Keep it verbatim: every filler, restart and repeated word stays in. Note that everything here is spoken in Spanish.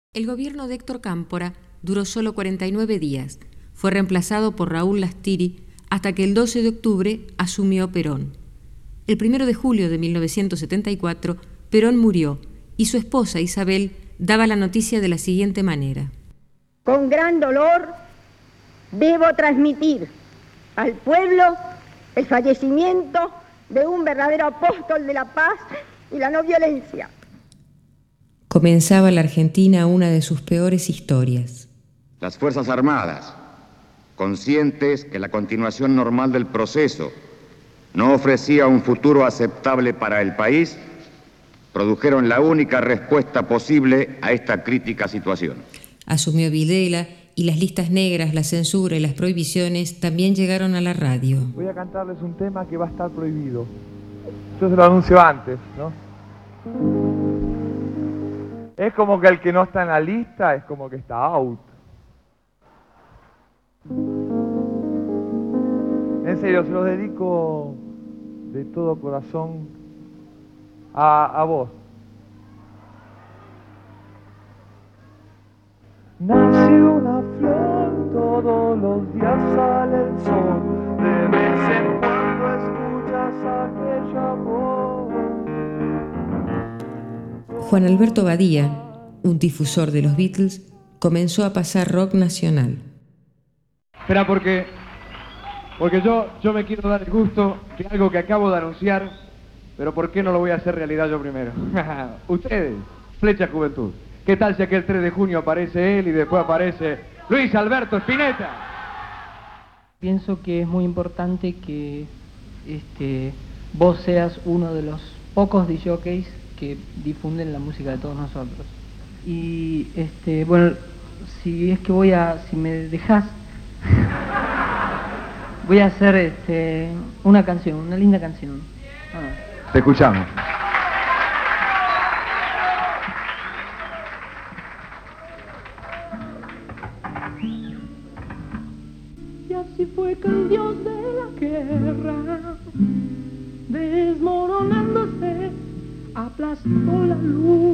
El gobierno de Héctor Cámpora duró solo cuarenta y nueve días. Fue reemplazado por Raúl Lastiri hasta que el doce de octubre asumió Perón. El primero de julio de mil novecientos setenta y cuatro, Perón murió y su esposa Isabel daba la noticia de la siguiente manera. Con gran dolor debo transmitir al pueblo el fallecimiento de un verdadero apóstol de la paz y la no violencia. Comenzaba la Argentina una de sus peores historias. Las Fuerzas Armadas, conscientes que la continuación normal del proceso no ofrecía un futuro aceptable para el país, produjeron la única respuesta posible a esta crítica situación. Asumió Videla y las listas negras, la censura y las prohibiciones también llegaron a la radio. Voy a cantarles un tema que va a estar prohibido. Yo se lo anuncio antes, ¿no? Es como que el que no está en la lista es como que está out. En serio, se los dedico de todo corazón a, a vos. Nace una flor, todos los días sale el sol, de vez en cuando escuchas aquella voz. Juan Alberto Badía, un difusor de los Beatles, comenzó a pasar rock nacional. Espera, porque, porque yo, yo me quiero dar el gusto de algo que acabo de anunciar, pero ¿por qué no lo voy a hacer realidad yo primero? Ustedes, Flecha Juventud. ¿Qué tal si aquel tres de junio aparece él y después aparece Luis Alberto Spinetta? Pienso que es muy importante que este, vos seas uno de los pocos disjockeys que difunden la música de todos nosotros. Y este, bueno, si es que voy a, si me dejás, voy a hacer este, una canción, una linda canción. Ah. Te escuchamos. Y así fue que el dios de la guerra, desmoronándose, aplastó la luz.